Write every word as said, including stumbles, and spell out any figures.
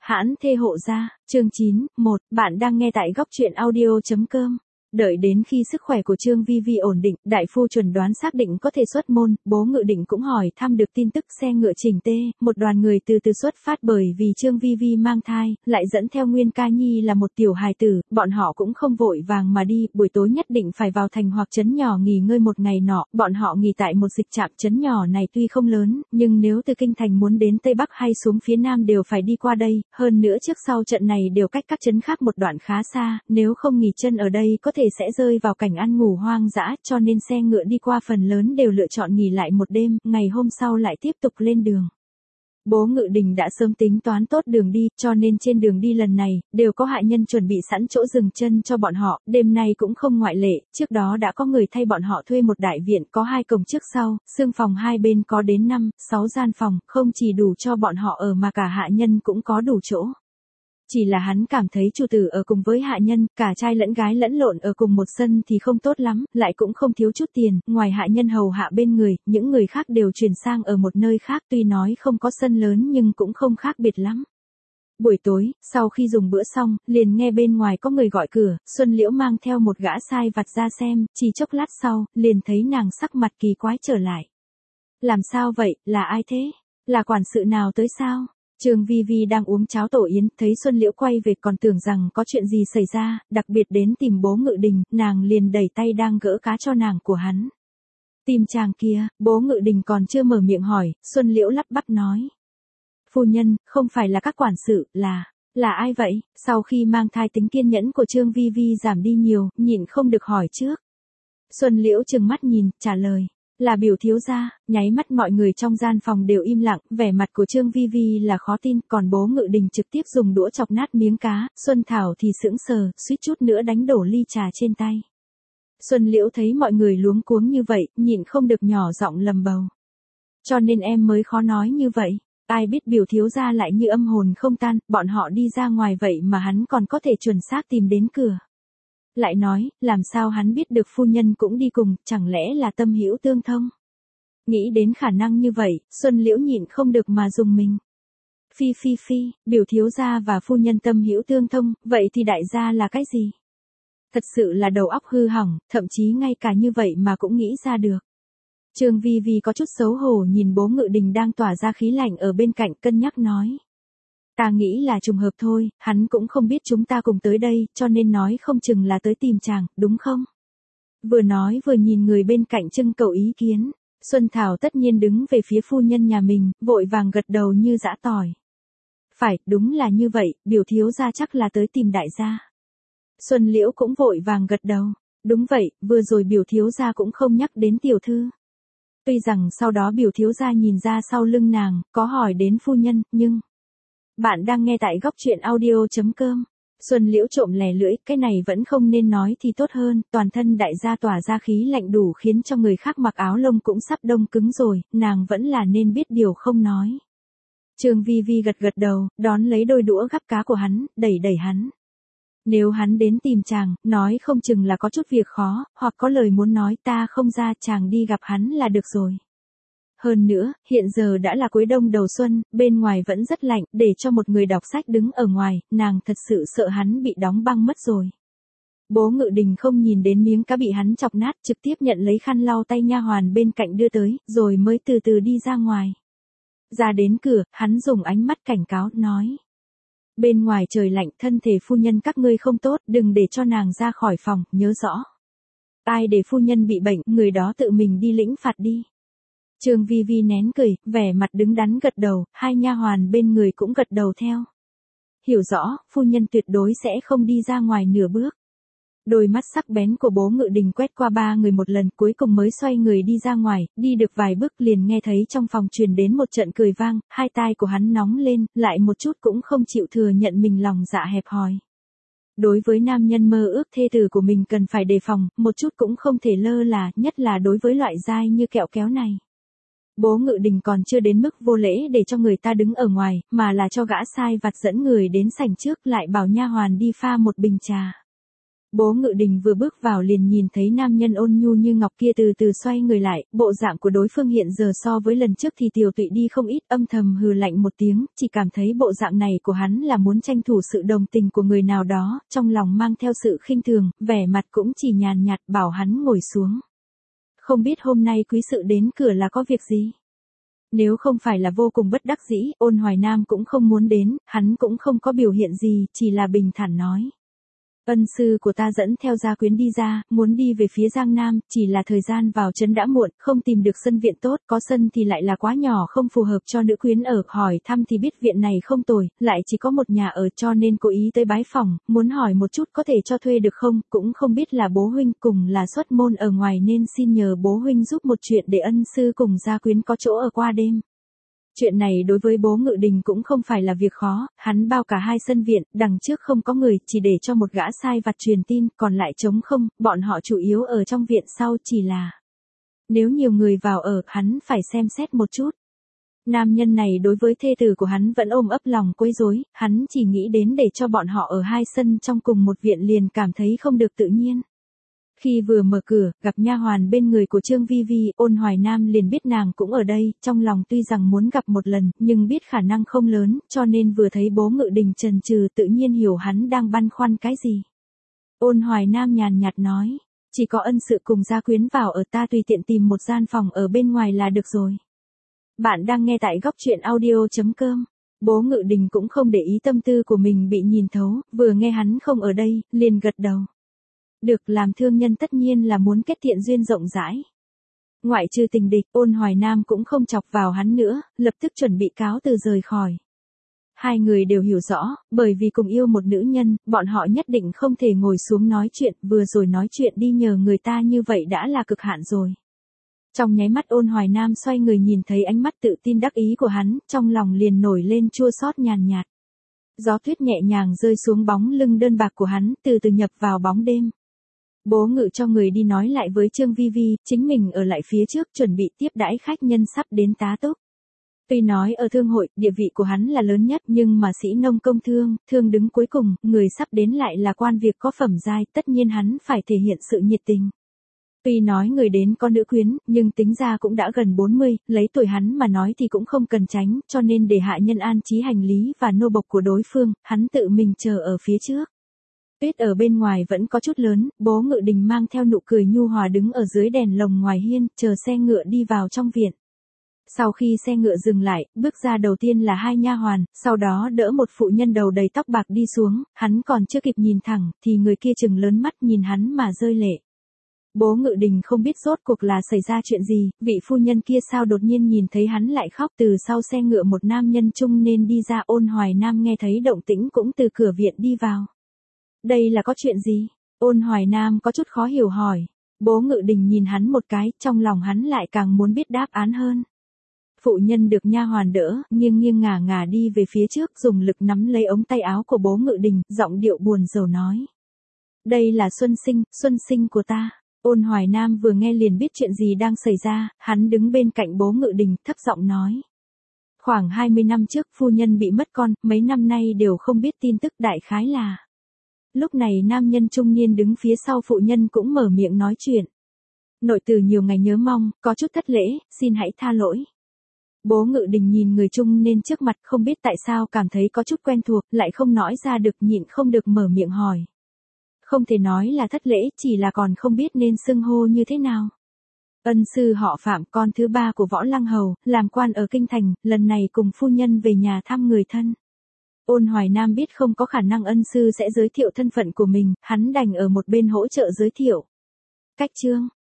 Hãn thê hộ gia, chương chín, một, bạn đang nghe tại góc truyện audio.com. Đợi đến khi sức khỏe của Trương Vi Vi ổn định, đại phu chuẩn đoán xác định có thể xuất môn, bố Ngự Định cũng hỏi thăm được tin tức xe ngựa chỉnh tê, một đoàn người từ từ xuất phát bởi vì Trương Vi Vi mang thai, lại dẫn theo Nguyên Ca Nhi là một tiểu hài tử, bọn họ cũng không vội vàng mà đi, buổi tối nhất định phải vào thành hoặc trấn nhỏ nghỉ ngơi một ngày nọ, bọn họ nghỉ tại một dịch trạm trấn nhỏ này tuy không lớn, nhưng nếu từ kinh thành muốn đến Tây Bắc hay xuống phía Nam đều phải đi qua đây, hơn nữa trước sau trận này đều cách các trấn khác một đoạn khá xa, nếu không nghỉ chân ở đây có thể sẽ rơi vào cảnh ăn ngủ hoang dã, cho nên xe ngựa đi qua phần lớn đều lựa chọn nghỉ lại một đêm, ngày hôm sau lại tiếp tục lên đường. Bố Ngự Đình đã sớm tính toán tốt đường đi, cho nên trên đường đi lần này, đều có hạ nhân chuẩn bị sẵn chỗ dừng chân cho bọn họ, đêm nay cũng không ngoại lệ, trước đó đã có người thay bọn họ thuê một đại viện có hai cổng trước sau, xương phòng hai bên có đến năm, sáu gian phòng, không chỉ đủ cho bọn họ ở mà cả hạ nhân cũng có đủ chỗ. Chỉ là hắn cảm thấy chủ tử ở cùng với hạ nhân, cả trai lẫn gái lẫn lộn ở cùng một sân thì không tốt lắm, lại cũng không thiếu chút tiền, ngoài hạ nhân hầu hạ bên người, những người khác đều chuyển sang ở một nơi khác tuy nói không có sân lớn nhưng cũng không khác biệt lắm. Buổi tối, sau khi dùng bữa xong, liền nghe bên ngoài có người gọi cửa, Xuân Liễu mang theo một gã sai vặt ra xem, chỉ chốc lát sau, liền thấy nàng sắc mặt kỳ quái trở lại. Làm sao vậy, là ai thế? Là quản sự nào tới sao? Trương Vi Vi đang uống cháo tổ yến, thấy Xuân Liễu quay về còn tưởng rằng có chuyện gì xảy ra, đặc biệt đến tìm bố Ngự Đình, nàng liền đẩy tay đang gỡ cá cho nàng của hắn. Tìm chàng kia, bố Ngự Đình còn chưa mở miệng hỏi, Xuân Liễu lắp bắp nói. Phu nhân, không phải là các quản sự, là, là ai vậy? Sau khi mang thai tính kiên nhẫn của Trương Vi Vi giảm đi nhiều, nhịn không được hỏi trước. Xuân Liễu trừng mắt nhìn, trả lời. Là biểu thiếu gia, nháy mắt mọi người trong gian phòng đều im lặng, vẻ mặt của Trương Vi Vi là khó tin, còn bố Ngự Đình trực tiếp dùng đũa chọc nát miếng cá, Xuân Thảo thì sững sờ, suýt chút nữa đánh đổ ly trà trên tay. Xuân Liễu thấy mọi người luống cuống như vậy, nhịn không được nhỏ giọng lầm bầu. Cho nên em mới khó nói như vậy, ai biết biểu thiếu gia lại như âm hồn không tan, bọn họ đi ra ngoài vậy mà hắn còn có thể chuẩn xác tìm đến cửa. Lại nói, làm sao hắn biết được phu nhân cũng đi cùng, chẳng lẽ là tâm hữu tương thông? Nghĩ đến khả năng như vậy, Xuân Liễu nhịn không được mà dùng mình. Phi phi phi, biểu thiếu gia và phu nhân tâm hữu tương thông, vậy thì đại gia là cái gì? Thật sự là đầu óc hư hỏng, thậm chí ngay cả như vậy mà cũng nghĩ ra được. Trương Vi Vi có chút xấu hổ nhìn bố Ngự Đình đang tỏa ra khí lạnh ở bên cạnh cân nhắc nói. Ta nghĩ là trùng hợp thôi, hắn cũng không biết chúng ta cùng tới đây, cho nên nói không chừng là tới tìm chàng, đúng không? Vừa nói vừa nhìn người bên cạnh trưng cầu ý kiến, Xuân Thảo tất nhiên đứng về phía phu nhân nhà mình, vội vàng gật đầu như giã tỏi. Phải, đúng là như vậy, biểu thiếu gia chắc là tới tìm đại gia. Xuân Liễu cũng vội vàng gật đầu, đúng vậy, vừa rồi biểu thiếu gia cũng không nhắc đến tiểu thư. Tuy rằng sau đó biểu thiếu gia nhìn ra sau lưng nàng, có hỏi đến phu nhân, nhưng... Bạn đang nghe tại góc truyện audio.com. Xuân Liễu trộm lè lưỡi, cái này vẫn không nên nói thì tốt hơn, toàn thân đại gia tỏa ra khí lạnh đủ khiến cho người khác mặc áo lông cũng sắp đông cứng rồi, nàng vẫn là nên biết điều không nói. Trương Vi Vi gật gật đầu, đón lấy đôi đũa gắp cá của hắn, đẩy đẩy hắn. Nếu hắn đến tìm chàng, nói không chừng là có chút việc khó, hoặc có lời muốn nói ta không ra chàng đi gặp hắn là được rồi. Hơn nữa, hiện giờ đã là cuối đông đầu xuân, bên ngoài vẫn rất lạnh, để cho một người đọc sách đứng ở ngoài, nàng thật sự sợ hắn bị đóng băng mất rồi. Bố Ngự Đình không nhìn đến miếng cá bị hắn chọc nát, trực tiếp nhận lấy khăn lau tay nha hoàn bên cạnh đưa tới, rồi mới từ từ đi ra ngoài. Ra đến cửa, hắn dùng ánh mắt cảnh cáo, nói. Bên ngoài trời lạnh, thân thể phu nhân các ngươi không tốt, đừng để cho nàng ra khỏi phòng, nhớ rõ. Ai để phu nhân bị bệnh, người đó tự mình đi lĩnh phạt đi. Trương Vi Vi nén cười, vẻ mặt đứng đắn gật đầu, hai nha hoàn bên người cũng gật đầu theo. Hiểu rõ, phu nhân tuyệt đối sẽ không đi ra ngoài nửa bước. Đôi mắt sắc bén của bố Ngự Đình quét qua ba người một lần, cuối cùng mới xoay người đi ra ngoài, đi được vài bước liền nghe thấy trong phòng truyền đến một trận cười vang, hai tai của hắn nóng lên, lại một chút cũng không chịu thừa nhận mình lòng dạ hẹp hòi. Đối với nam nhân mơ ước thê tử của mình cần phải đề phòng, một chút cũng không thể lơ là, nhất là đối với loại dai như kẹo kéo này. Bố Ngự Đình còn chưa đến mức vô lễ để cho người ta đứng ở ngoài, mà là cho gã sai vặt dẫn người đến sảnh trước lại bảo nha hoàn đi pha một bình trà. Bố Ngự Đình vừa bước vào liền nhìn thấy nam nhân ôn nhu như ngọc kia từ từ xoay người lại, bộ dạng của đối phương hiện giờ so với lần trước thì tiều tụy đi không ít, âm thầm hừ lạnh một tiếng, chỉ cảm thấy bộ dạng này của hắn là muốn tranh thủ sự đồng tình của người nào đó, trong lòng mang theo sự khinh thường, vẻ mặt cũng chỉ nhàn nhạt bảo hắn ngồi xuống. Không biết hôm nay quý sự đến cửa là có việc gì? Nếu không phải là vô cùng bất đắc dĩ, Ôn Hoài Nam cũng không muốn đến, hắn cũng không có biểu hiện gì, chỉ là bình thản nói. Ân sư của ta dẫn theo gia quyến đi ra, muốn đi về phía Giang Nam, chỉ là thời gian vào trấn đã muộn, không tìm được sân viện tốt, có sân thì lại là quá nhỏ không phù hợp cho nữ quyến ở, hỏi thăm thì biết viện này không tồi, lại chỉ có một nhà ở cho nên cố ý tới bái phòng, muốn hỏi một chút có thể cho thuê được không, cũng không biết là bố huynh cùng là xuất môn ở ngoài nên xin nhờ bố huynh giúp một chuyện để ân sư cùng gia quyến có chỗ ở qua đêm. Chuyện này đối với bố Ngự Đình cũng không phải là việc khó, hắn bao cả hai sân viện, đằng trước không có người, chỉ để cho một gã sai vặt truyền tin, còn lại trống không, bọn họ chủ yếu ở trong viện sau chỉ là. Nếu nhiều người vào ở, hắn phải xem xét một chút. Nam nhân này đối với thê tử của hắn vẫn ôm ấp lòng quấy rối, hắn chỉ nghĩ đến để cho bọn họ ở hai sân trong cùng một viện liền cảm thấy không được tự nhiên. Khi vừa mở cửa, gặp nha hoàn bên người của Trương Vi Vi, Ôn Hoài Nam liền biết nàng cũng ở đây, trong lòng tuy rằng muốn gặp một lần, nhưng biết khả năng không lớn, cho nên vừa thấy bố Ngự Đình chần chừ tự nhiên hiểu hắn đang băn khoăn cái gì. Ôn Hoài Nam nhàn nhạt nói, chỉ có ân sự cùng gia quyến vào ở, ta tùy tiện tìm một gian phòng ở bên ngoài là được rồi. Bạn đang nghe tại góc truyện audio chấm com. Bố Ngự Đình cũng không để ý tâm tư của mình bị nhìn thấu, vừa nghe hắn không ở đây, liền gật đầu. Được, làm thương nhân tất nhiên là muốn kết thiện duyên rộng rãi. Ngoại trừ tình địch, Ôn Hoài Nam cũng không chọc vào hắn nữa, lập tức chuẩn bị cáo từ rời khỏi. Hai người đều hiểu rõ, bởi vì cùng yêu một nữ nhân, bọn họ nhất định không thể ngồi xuống nói chuyện, vừa rồi nói chuyện đi nhờ người ta như vậy đã là cực hạn rồi. Trong nháy mắt Ôn Hoài Nam xoay người nhìn thấy ánh mắt tự tin đắc ý của hắn, trong lòng liền nổi lên chua xót nhàn nhạt. Gió tuyết nhẹ nhàng rơi xuống bóng lưng đơn bạc của hắn, từ từ nhập vào bóng đêm. Bố Ngự cho người đi nói lại với Trương Vi Vi, chính mình ở lại phía trước chuẩn bị tiếp đãi khách nhân sắp đến tá túc. Tuy nói ở thương hội, địa vị của hắn là lớn nhất nhưng mà sĩ nông công thương, thương đứng cuối cùng, người sắp đến lại là quan việc có phẩm giai, tất nhiên hắn phải thể hiện sự nhiệt tình. Tuy nói người đến có nữ quyến, nhưng tính ra cũng đã gần bốn mươi, lấy tuổi hắn mà nói thì cũng không cần tránh, cho nên để hạ nhân an trí hành lý và nô bộc của đối phương, hắn tự mình chờ ở phía trước. Tuyết ở bên ngoài vẫn có chút lớn, bố Ngự Đình mang theo nụ cười nhu hòa đứng ở dưới đèn lồng ngoài hiên, chờ xe ngựa đi vào trong viện. Sau khi xe ngựa dừng lại, bước ra đầu tiên là hai nha hoàn, sau đó đỡ một phụ nhân đầu đầy tóc bạc đi xuống, hắn còn chưa kịp nhìn thẳng, thì người kia trừng lớn mắt nhìn hắn mà rơi lệ. Bố Ngự Đình không biết rốt cuộc là xảy ra chuyện gì, vị phu nhân kia sao đột nhiên nhìn thấy hắn lại khóc, từ sau xe ngựa một nam nhân trung nên đi ra. Ôn Hoài Nam nghe thấy động tĩnh cũng từ cửa viện đi vào. Đây là có chuyện gì? Ôn Hoài Nam có chút khó hiểu hỏi. Bố Ngự Đình nhìn hắn một cái, trong lòng hắn lại càng muốn biết đáp án hơn. Phụ nhân được nha hoàn đỡ, nghiêng nghiêng ngả ngả đi về phía trước, dùng lực nắm lấy ống tay áo của bố Ngự Đình, giọng điệu buồn rầu nói. Đây là Xuân Sinh, Xuân Sinh của ta. Ôn Hoài Nam vừa nghe liền biết chuyện gì đang xảy ra, hắn đứng bên cạnh bố Ngự Đình, thấp giọng nói. Khoảng hai mươi năm trước phu nhân bị mất con, mấy năm nay đều không biết tin tức, đại khái là. Lúc này nam nhân trung niên đứng phía sau phụ nhân cũng mở miệng nói chuyện. Nội từ nhiều ngày nhớ mong, có chút thất lễ, xin hãy tha lỗi. Bố Ngự Đình nhìn người trung niên trước mặt, không biết tại sao cảm thấy có chút quen thuộc, lại không nói ra được, nhịn không được mở miệng hỏi. Không thể nói là thất lễ, chỉ là còn không biết nên xưng hô như thế nào. Ân sư họ Phạm, con thứ ba của Võ Lăng Hầu, làm quan ở Kinh Thành, lần này cùng phu nhân về nhà thăm người thân. Ôn Hoài Nam biết không có khả năng ân sư sẽ giới thiệu thân phận của mình, hắn đành ở một bên hỗ trợ giới thiệu. Cách chương,